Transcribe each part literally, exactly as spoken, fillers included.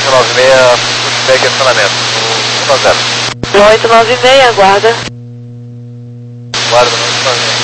oito nove seis, pushback acionamento. um a zero. oito nove seis, aguarda. Guarda no oito nove seis.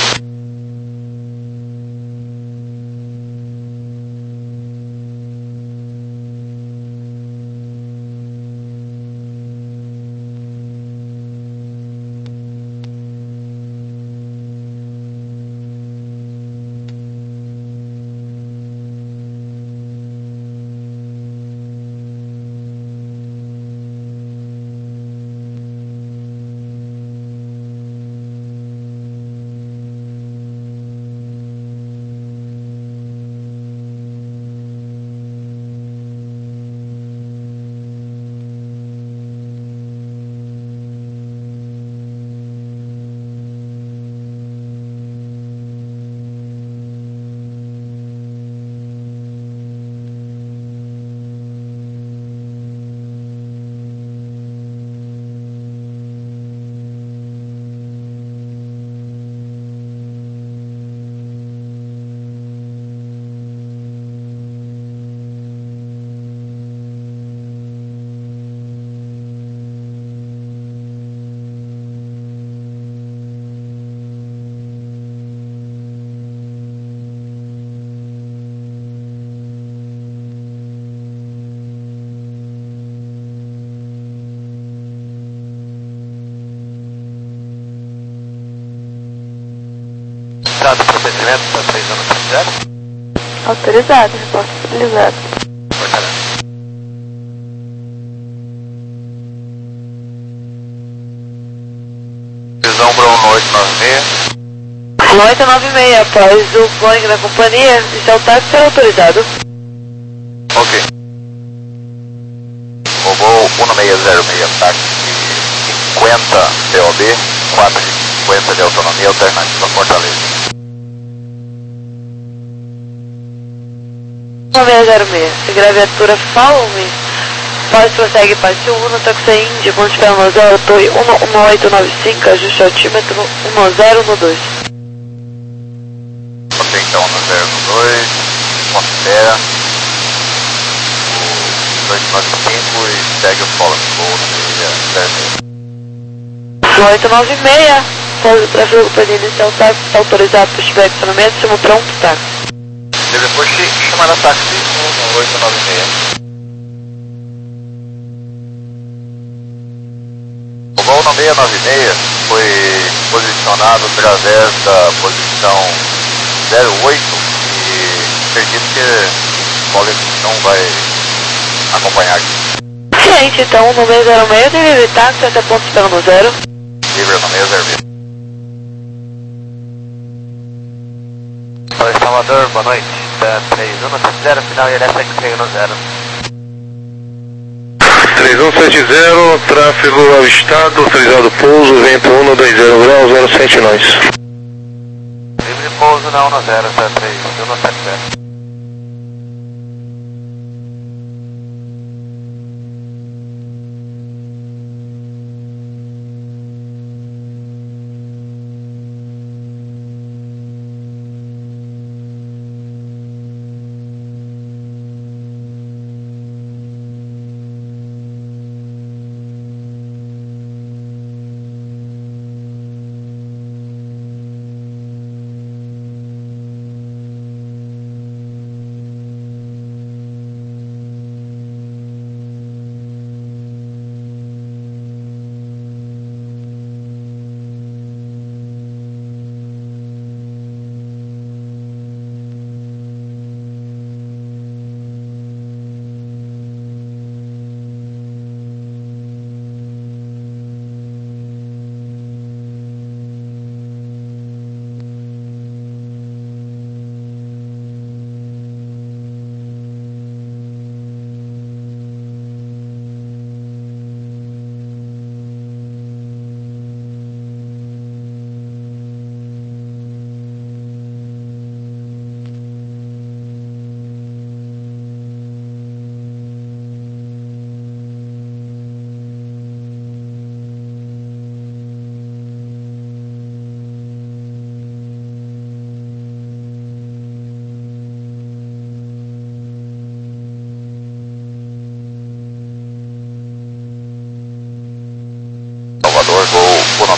Autorizado o procedimento para três anos zero? Autorizado, resposta utilizada. Visão Brown oito nove seis. oito nove seis, após o Boeing da companhia, este é o táxi será autorizado. Ok. Voo um seis zero seis, táxi cinquenta P O B, quatro de cinquenta de autonomia alternativa Fortaleza. um seis zero seis, segura a viatura Follow Me, pós prossegue parte um, no táxi Indy, Monte Pernambuco, torre um um oito nove cinco, ajuste altímetro um zero um dois. Ok, então um zero um dois, considera o dois nove cinco e segue o follow me, voo no zero seis. oito nove seis, pós o tráfego para iniciar o táxi, está autorizado para estiver acionamento, chama pronto táxi. Depois chamar a táxi no oito nove seis. O voo no seis nove seis foi posicionado através da posição zero oito e acredito que o Paulo não vai acompanhar aqui. Ciente, então, no seis zero seis, delivery táxi até ponto esperando zero. Livre no seis zero seis. Fala, Salvador, boa noite. Da três um sete zero, final I L S X no zero. três um sete zero, tráfego avistado, autorizado pouso, vento um dois zero graus, zero sete nós. Livre pouso na um zero, da três um sete zero.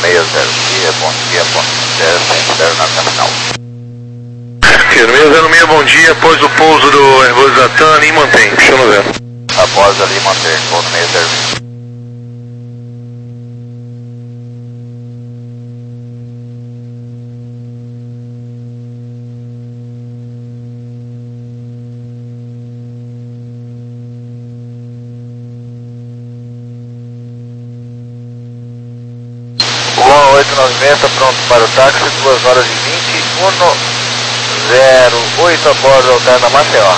seis zero seis, bom dia, bom zero sete zero na capital. seis zero seis, bom dia, após o pouso do Airbus Latam e mantém, puxou no zero. Após ali manter, voo no seis zero seis. Voo oito nove seis está pronto para o táxi, duas horas e vinte, um zero oito a bordo, alterna Maceió.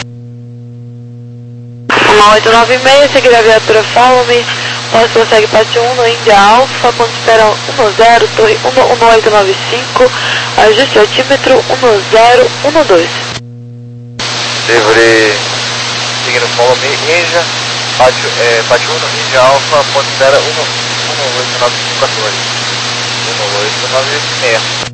um oito nove seis, seguir a viatura Follow Me, nós prossegue Pátio um no Índia Alfa, ponto espera um zero, torre um oito nove cinco, ajuste altímetro um zero um dois. Livre, seguindo Follow Me, Índia, Pátio, é, Pátio um no Índia Alfa, ponto espera um oito nove cinco quatorze. um oito nove seis.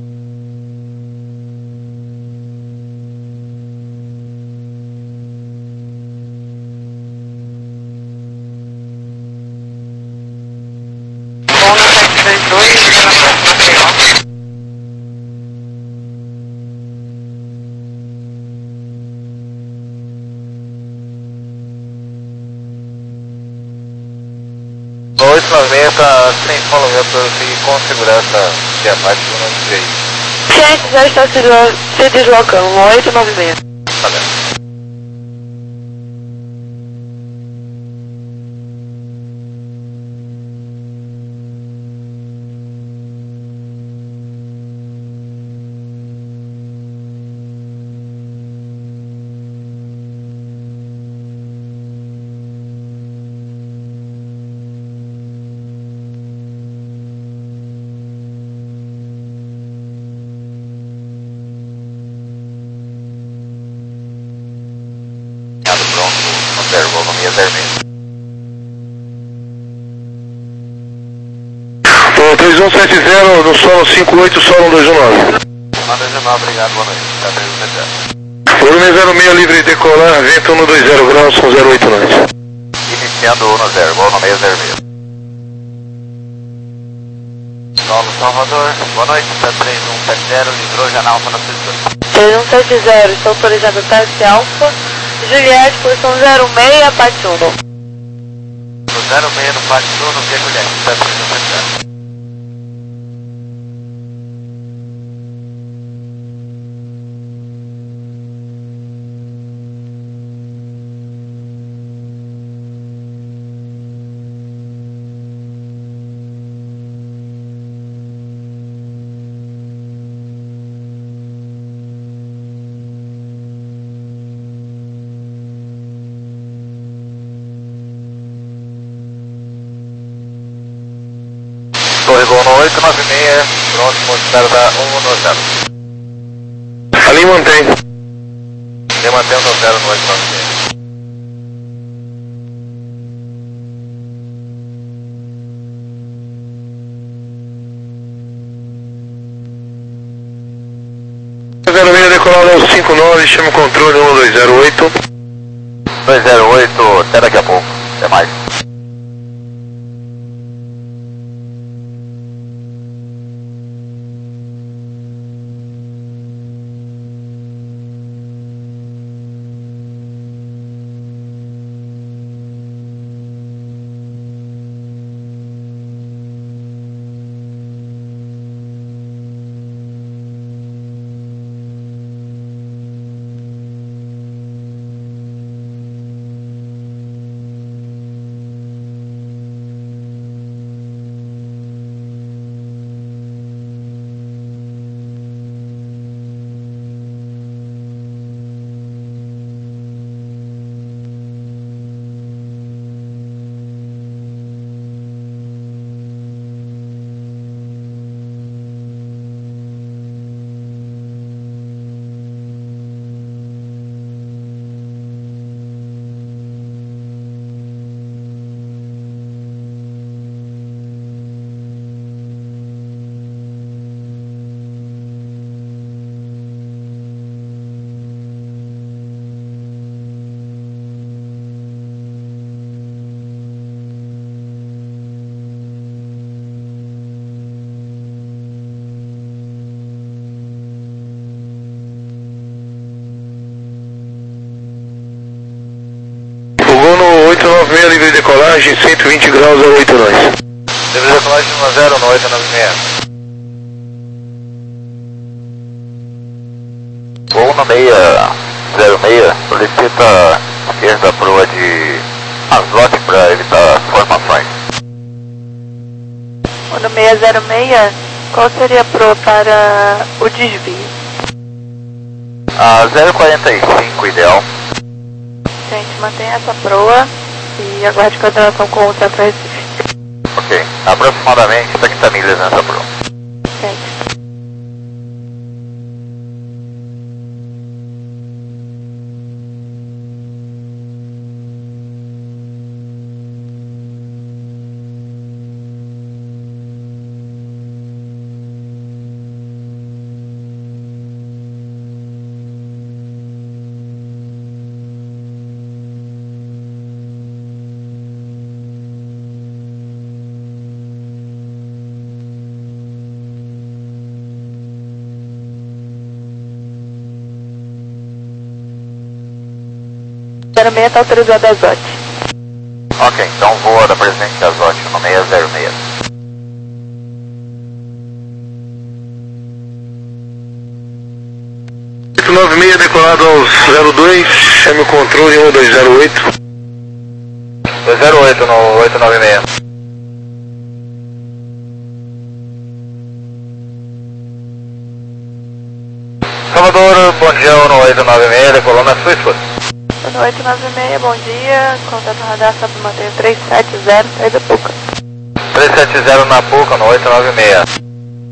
oito nove seis está sem follow up para seguir com segurança de abate do nove três. Ciente, já está se, deslo se deslocando, um oito nove seis. Tá bem. Pronto, observou no minha termina. Tô três um sete zero no solo cinco oito, solo um dois um nove. um dois um nove, obrigado, boa noite. Tá três um sete zero. Volume zero seis, livre decolar, vento um dois zero graus com zero oito nove. Iniciando um zero, voo no seis zero seis. Solo Salvador, boa noite, tá três um sete zero, livrou Janal para a três um sete zero, está autorizado táxi Alfa, Juliette, posição zero seis, Pátio um. No zero seis no Pátio um, no que Juliette, tá três um sete zero. Torre Gol no oito nove seis, pronto, mostrar da um no zero. Ali mantém. E mantendo no zero no oito nove seis. zero seis decolar no cinco nove, chama o controle um dois zero oito. dois zero oito, até daqui a pouco, até mais. meia, livre de decolagem, cento e vinte graus, zero oito nós. Livre de decolagem um zero no oito nove seis. Voo no meia zero seis, solicita esquerda proa de azote para evitar formações. No seis zero seis, qual seria a proa para o desvio? A zero quarenta e cinco ideal. Gente, mantenha essa proa e aguarde coordenação com o Centro Recife. Ok, aproximadamente trinta milhas nessa proa. Gente. zero seis está autorizado a azote. Ok, então voa da Presidente Azote no seis zero seis. oito nove seis decolado aos zero dois, chame o controle um dois zero oito. dois zero oito no oito nove seis. Salvador, bom dia no oito nove seis, decolou na sua escuta. No oito nove seis, bom dia, contato radar sobe mantenha três sete zero, saída Puca. três sete zero na Puca no oito nove seis.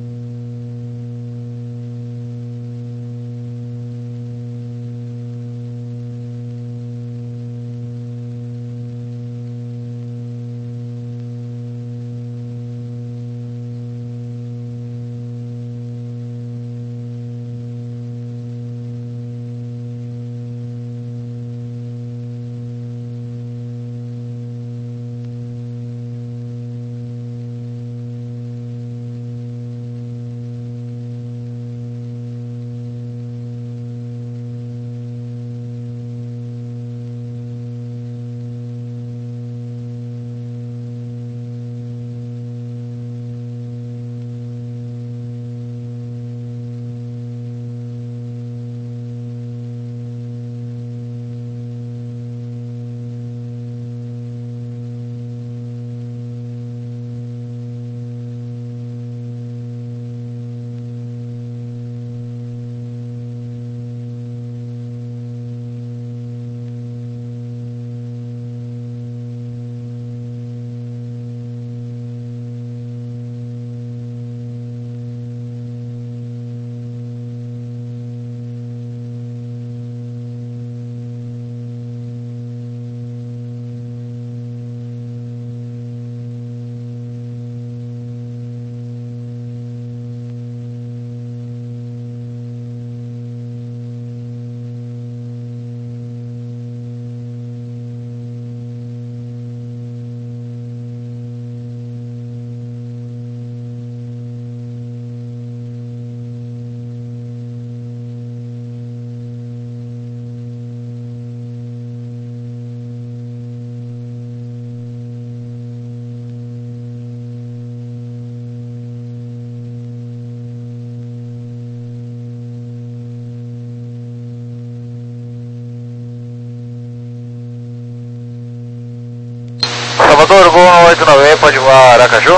Salvador, voo no oito nove seis, pode voar Aracaju?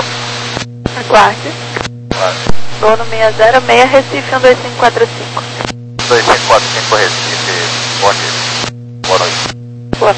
Aguarde. Claro. Vou no seis zero seis, Recife um dois cinco quatro cinco. dois cinco quatro cinco Recife, bom dia. Boa noite. Boa.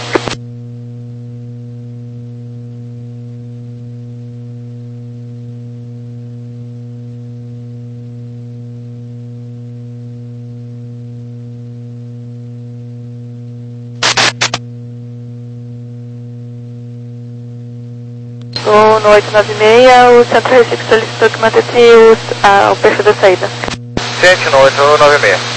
Vou no oito nove seis, o Centro Recife solicitou que mantesse o, a, o perfil da saída. Ciente no oito nove seis.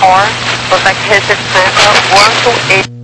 four, Quebec Recife Franca, one two eight.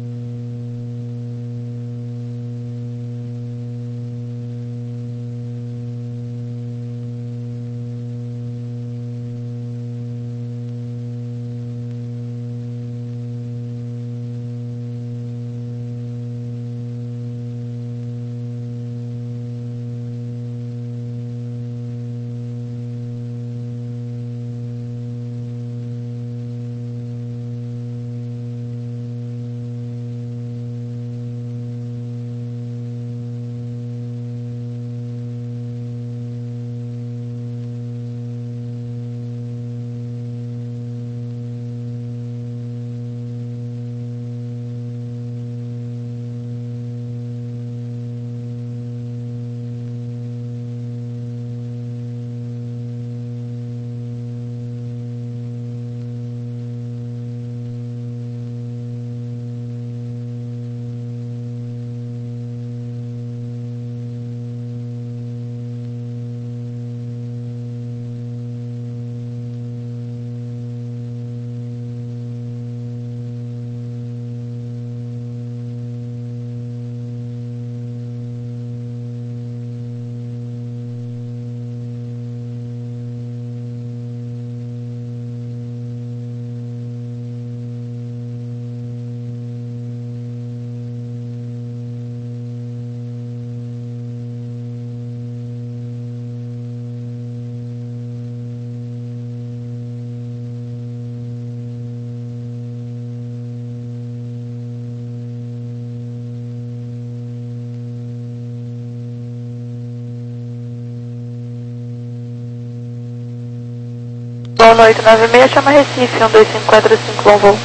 Boa noite, nove seis, chama Recife, um dois cinco quatro cinco, bom voo.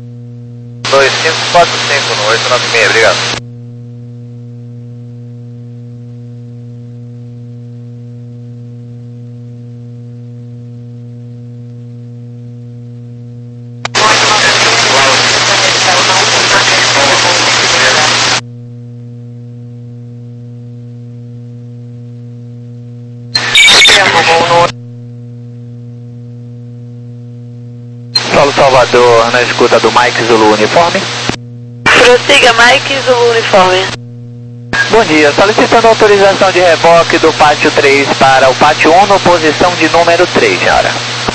dois cinco quatro cinco no oito nove seis, obrigado. Solo Salvador, na escuta do Mike Zulu Uniforme. Prossiga, Mike Zulu Uniforme. Bom dia, solicitando autorização de reboque do pátio três para o pátio um no posição de número três, senhora.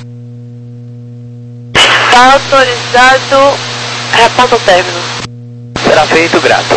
Está autorizado, reponta o término. Será feito, grato.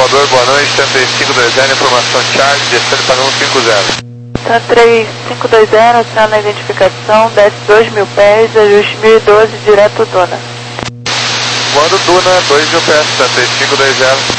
Salvador, boa noite, cento e três cinco dois zero, informação Charlie, descendo para número cinco zero. cento e três cinco dois zero, acionando a identificação, desce dois mil pés, ajuste mil e doze, direto Duna. Voando Duna, dois mil pés, cento e três cinco dois zero.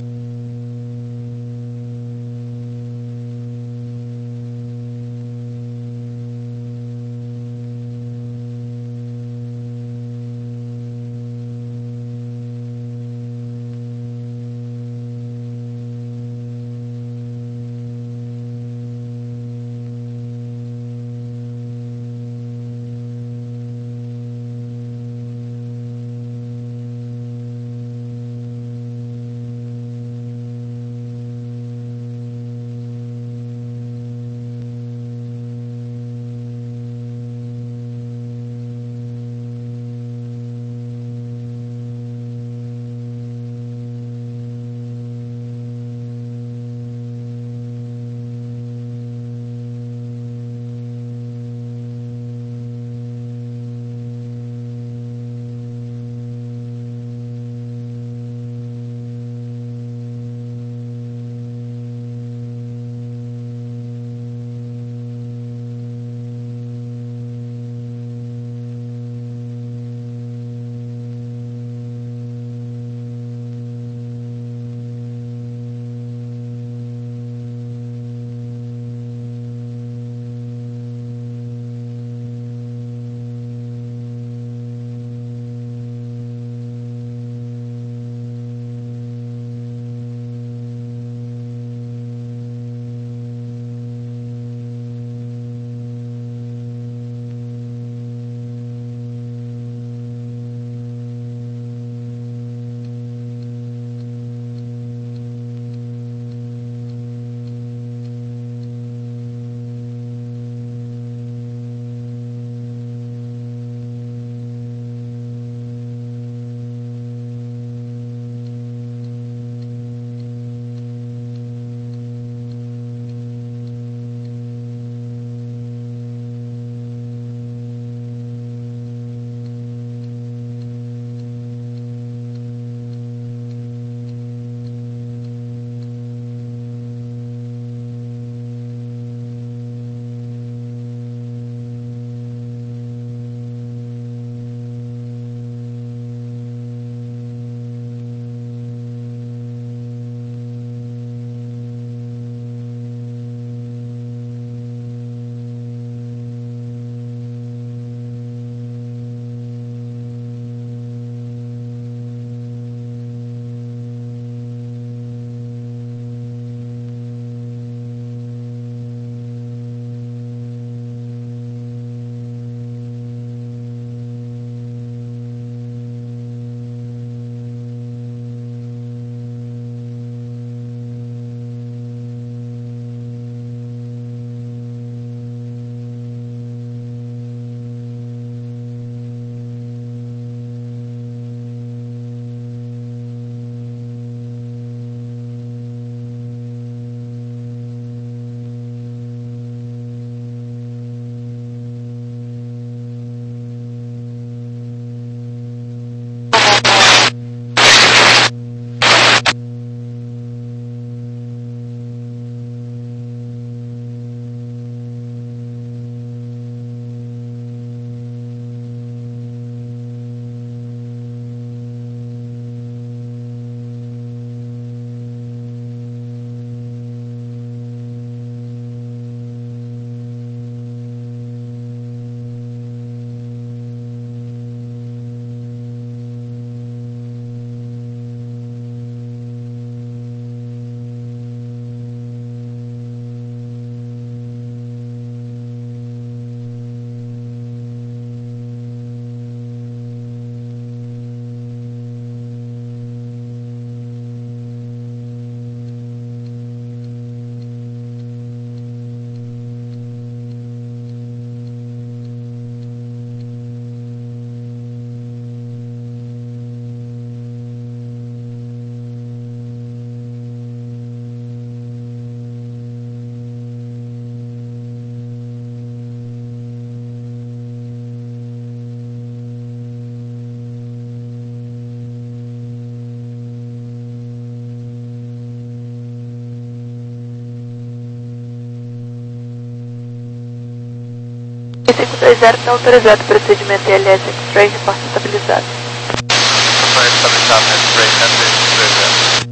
cinco dois zero está autorizado o procedimento I L S X-Ray, reporte estabilizado. Foi estabilizado no X-Ray cento e cinco dois zero.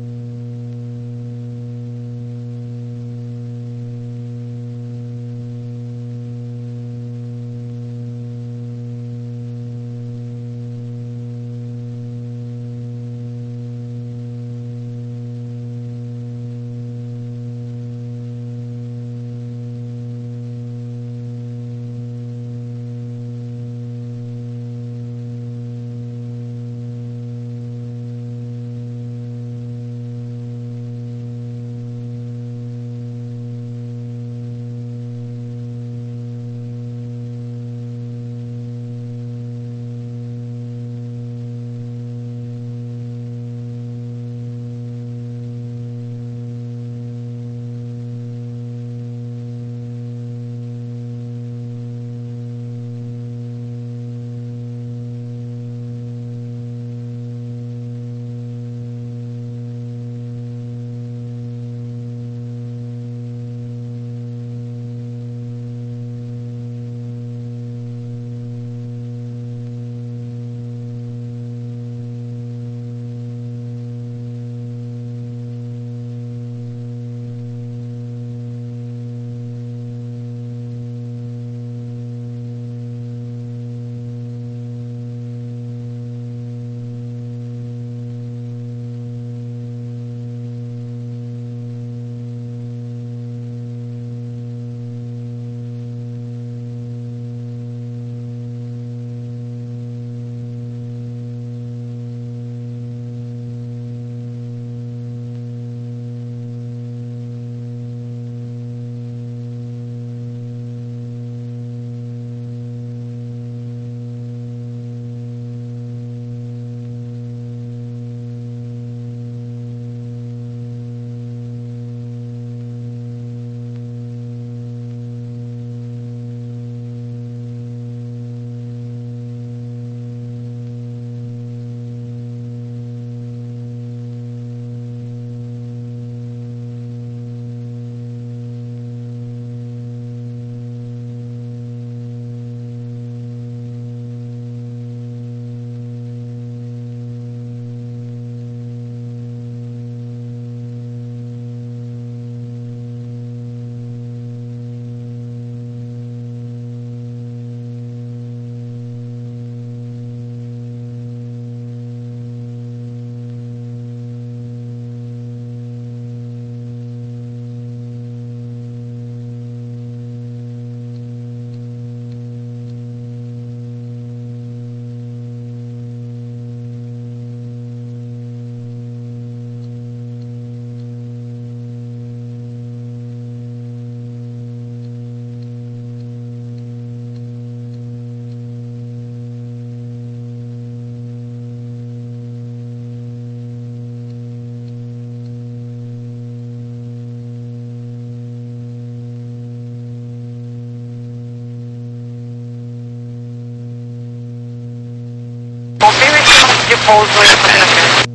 Confirme estimação de pouso em Campina.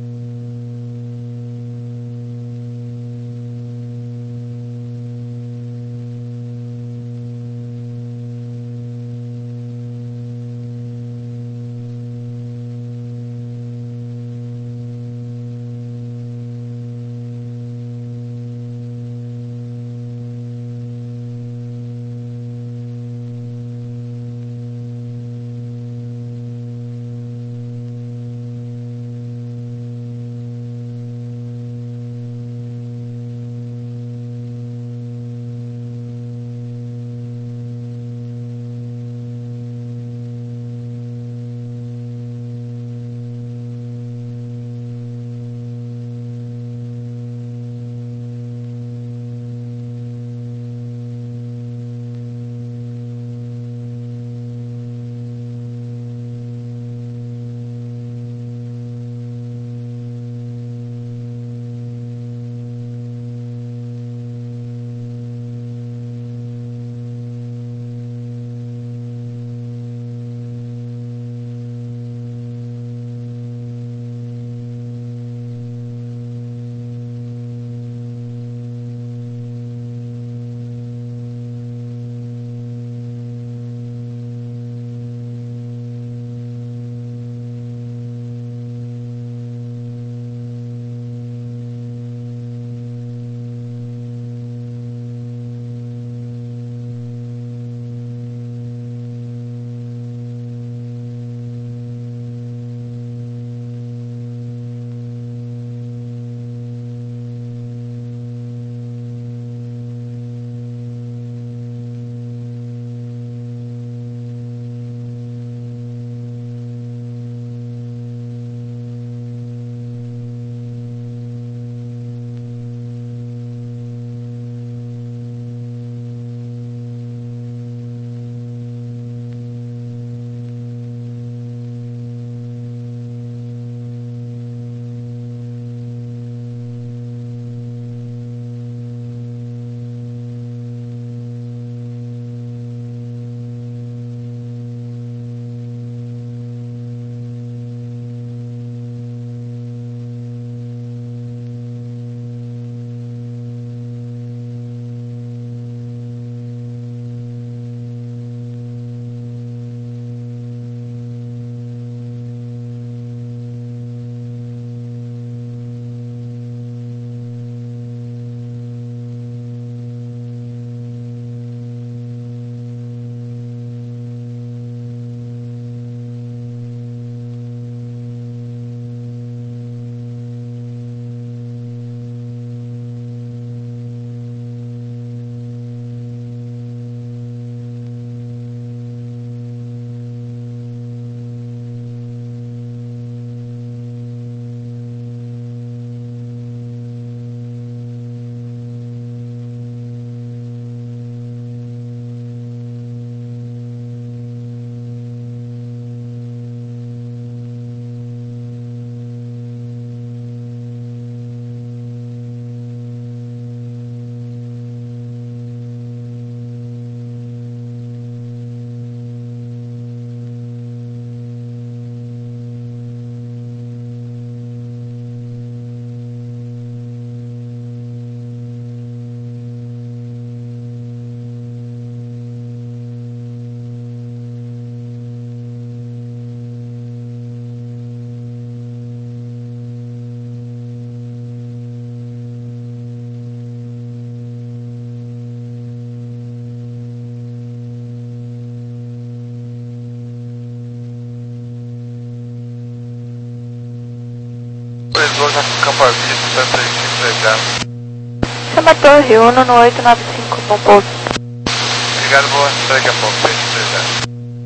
Campo Avista, Santa Teresa. Chama Torre Uno no oito nove cinco, bom pouso. Obrigado, boa. Até daqui a pouco, Santa Teresa.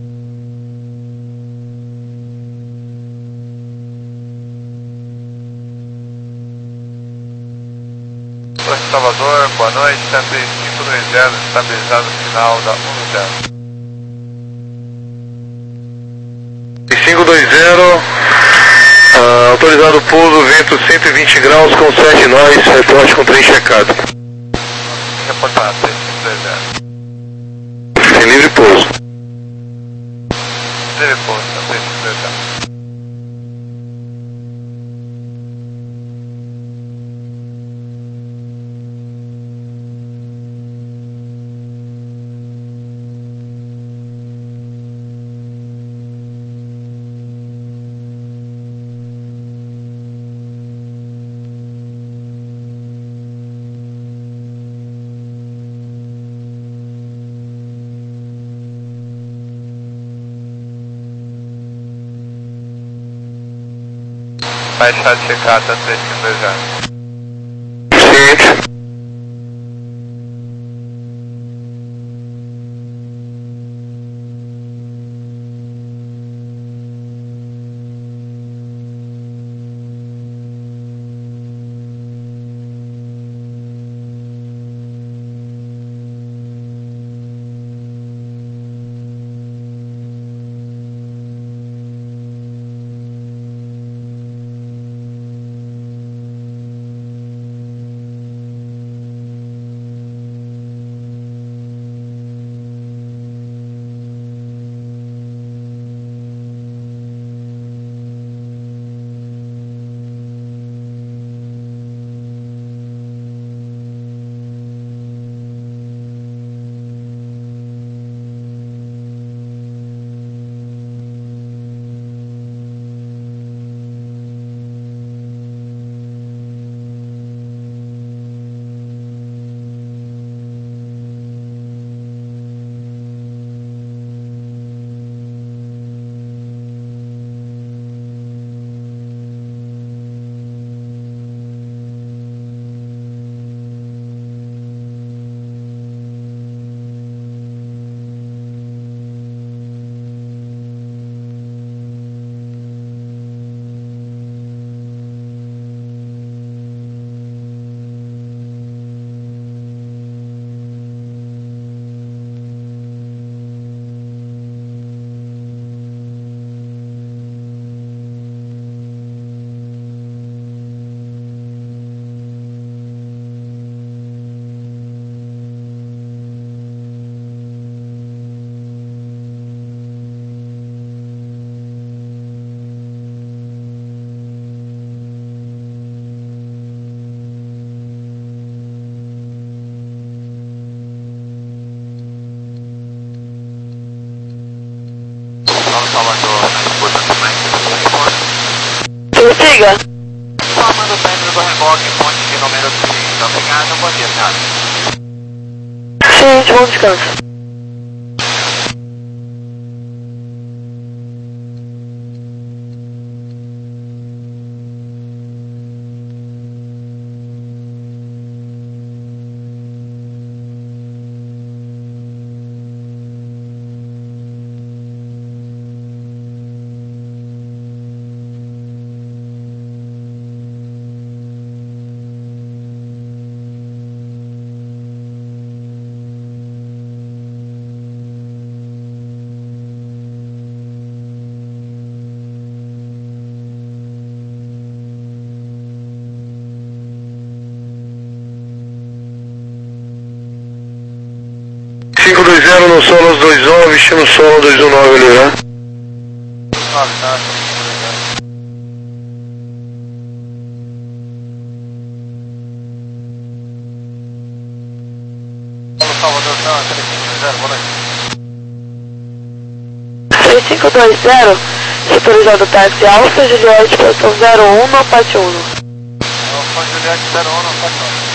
Torre Salvador, boa noite, Santa cinco dois zero, estabilizado no final da um zero. cinco dois zero, uh, autorizado pouso, vento cento e vinte graus com sete nós, reporte com trem checado. Reportado, cinco dois zero. Sem livre pouso. Livre pouso, Santa cinco dois zero. Baixado checado, Santa cinco dois zero. Ciente. Siga. Comando o término do reboque, ponte de número trinta. Obrigado, bom dia, senhora. Gente, bom descanso. cinco dois zero no solo dois nove, estilo solo dois um nove ali, né? nove, tá? Salvador, tá? três cinco dois zero, boa noite. três cinco dois zero, autorizado táxi Alfa Juliette, posição zero um no Pátio um. Alfa Juliette zero um no Pátio um.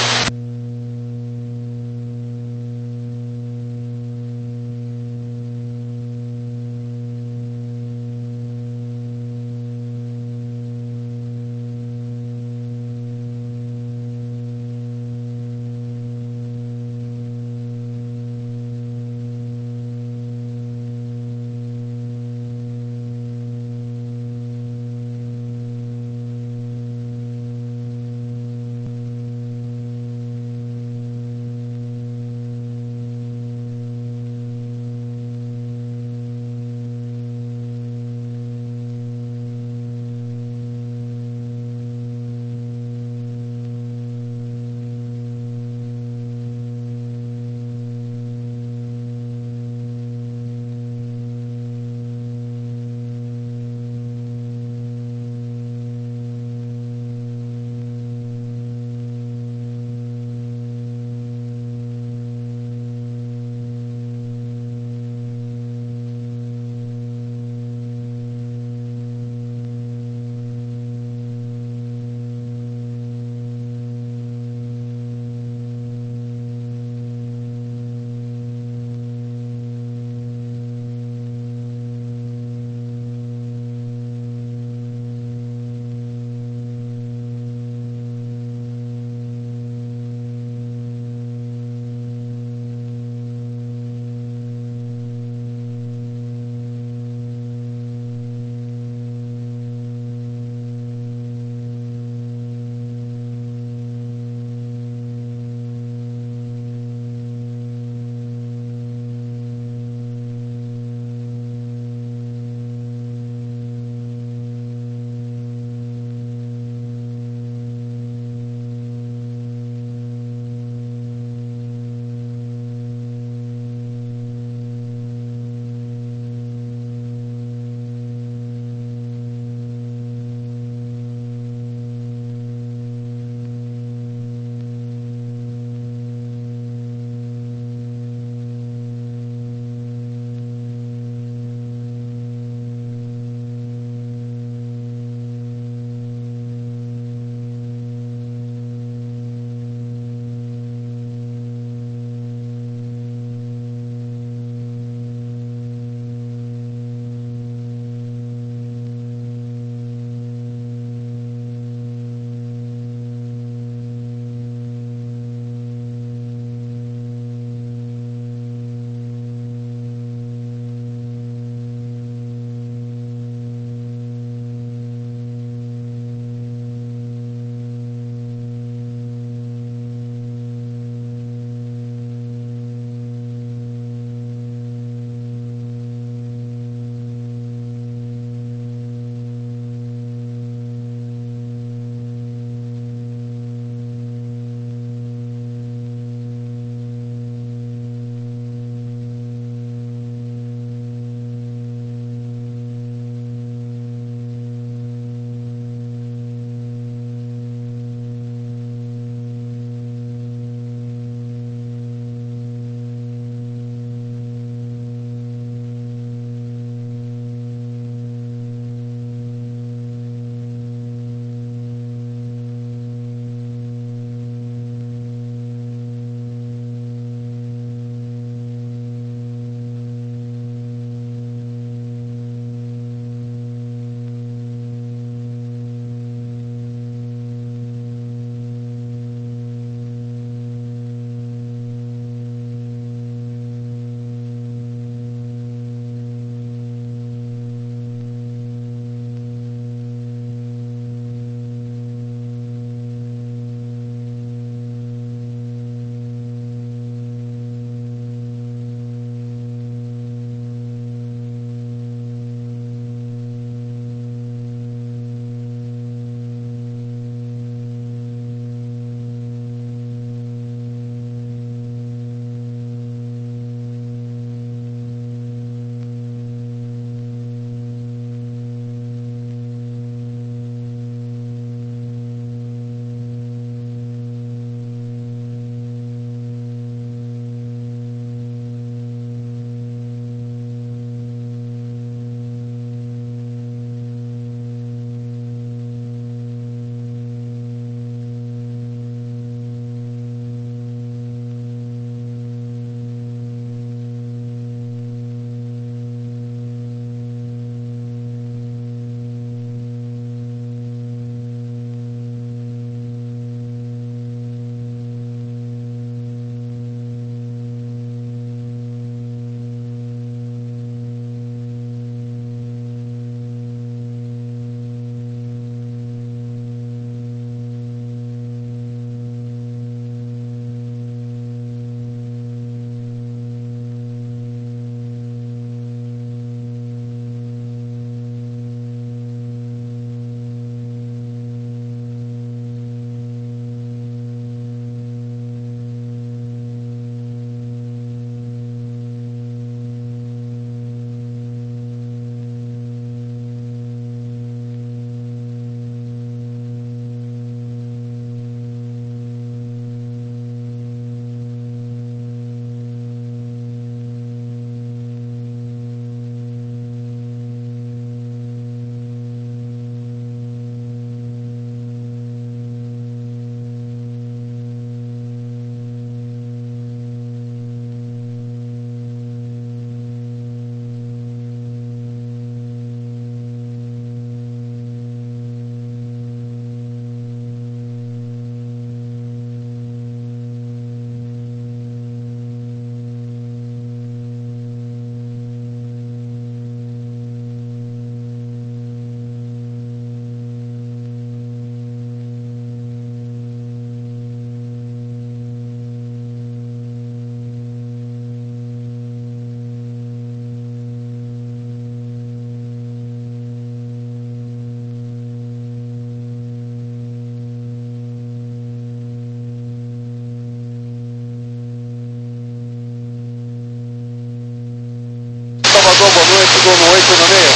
Gol oito no meio.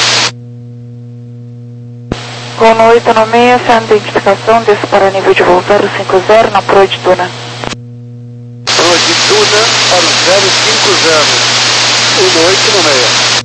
Gol oito no meio, sem identificação, desce para nível de voo zero cinco zero na proa de Tuna. Proa de Tuna para o zero cinco zero. Gol oito no meio.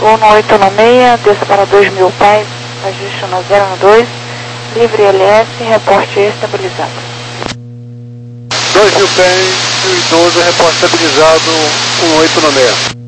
Gol no oito no seis, desça para dois mil pés, ajuste no zero no dois, livre L S, reporte estabilizado. dois mil pés, mil e doze, reporte estabilizado, um oito no seis.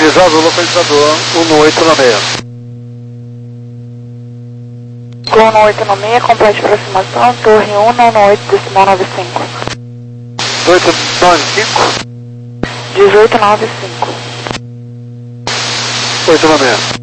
Autorizado o localizador um oito nove seis. Gol um oito nove seis, complete aproximação, torre um nove oito, decimal nove cinco. oito nove cinco? dezoito nove cinco. oito nove seis.